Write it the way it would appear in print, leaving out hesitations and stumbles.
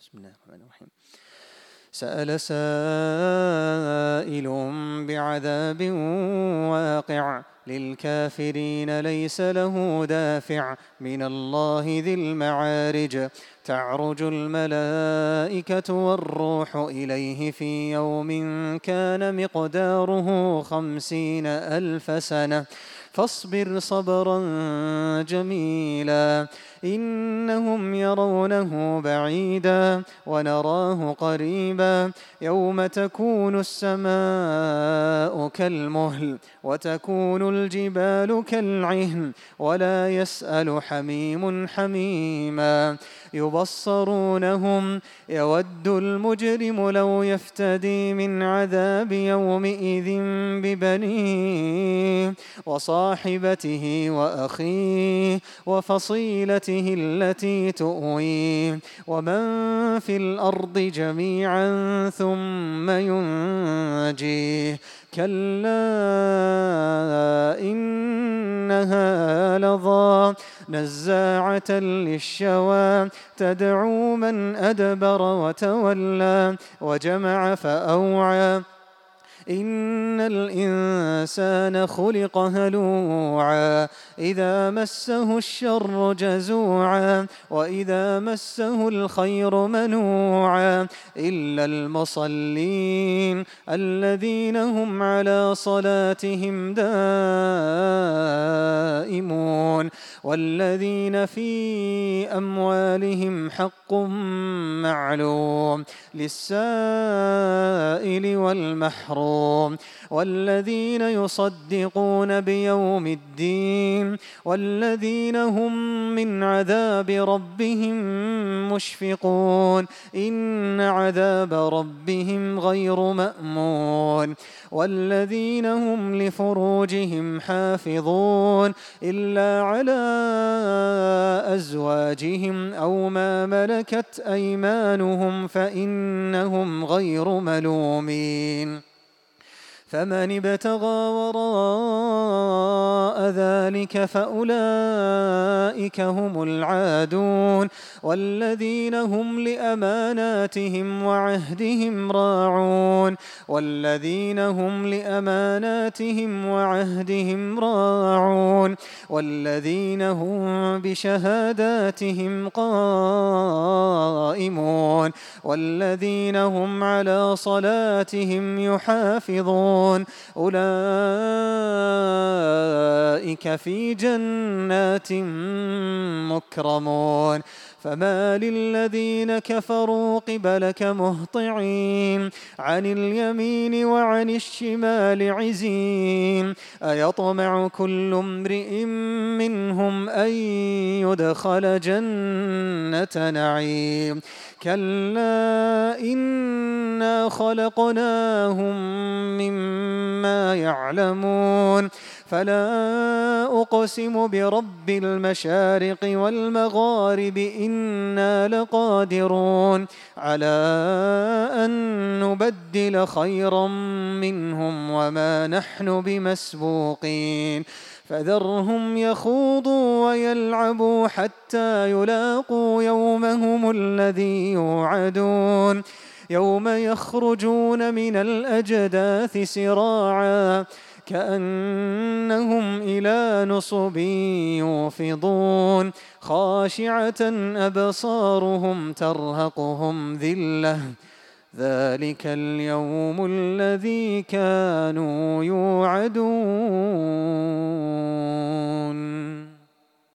بسم الله الرحمن الرحيم. سأل سائل بعذاب واقع للكافرين ليس له دافع من الله ذي المعارج. تعرج الملائكة والروح إليه في يوم كان مقداره 50,000 سنة فاصبر صبرا جميلا إنهم يرونه بعيدا ونراه قريبا يوم تكون السماء كالمهل وتكون الجبال كالعهن ولا يسأل حميم حميما يبصرونهم يود المجرم لو يفتدي من عذاب يومئذ ببنيه وصاحبته وأخيه وفصيلته التي تؤويه ومن في الأرض جميعا ثم ينجيه كلا إنها لظى نزاعة للشوى تدعو من أدبر وتولى وجمع فأوعى إن الإنسان خلق هلوعا إذا مسه الشر جزوعا وإذا مسه الخير منوعا إلا المصلين الذين هم على صلاتهم دائمون والذين في أموالهم حق معلوم للسائل والمحروم والذين يصدقون بيوم الدين والذين هم من عذاب ربهم مشفقون إن عذاب ربهم غير مأمون والذين هم لفروجهم حافظون إلا على أزواجهم أو ما ملكت أيمانهم فإنهم غير ملومين فمن ابتغى وراء ذلك فأولئك هم العادون والذين هم لأماناتهم وعهدهم راعون والذين هم لأماناتهم وعهدهم راعون والذين هم بشهاداتهم قائمون والذين هم على صلاتهم يحافظون أولئك في جنات مكرمون فما للذين كفروا قبلك مهطعين عن اليمين وعن الشمال عزين أيطمع كل امرئ منهم أن يدخل جنة نعيم كلا إنا خلقناهم مما يعلمون فلا أقسم برب المشارق والمغارب إنا لقادرون على أن نبدل خيرا منهم وما نحن بمسبوقين فذرهم يخوضوا ويلعبوا حتى يلاقوا يومهم الذي يوعدون يوم يخرجون من الأجداث سراعا كأنهم إلى نصب يوفضون خاشعة أبصارهم ترهقهم ذلة ذلك اليوم الذي كانوا يوعدون.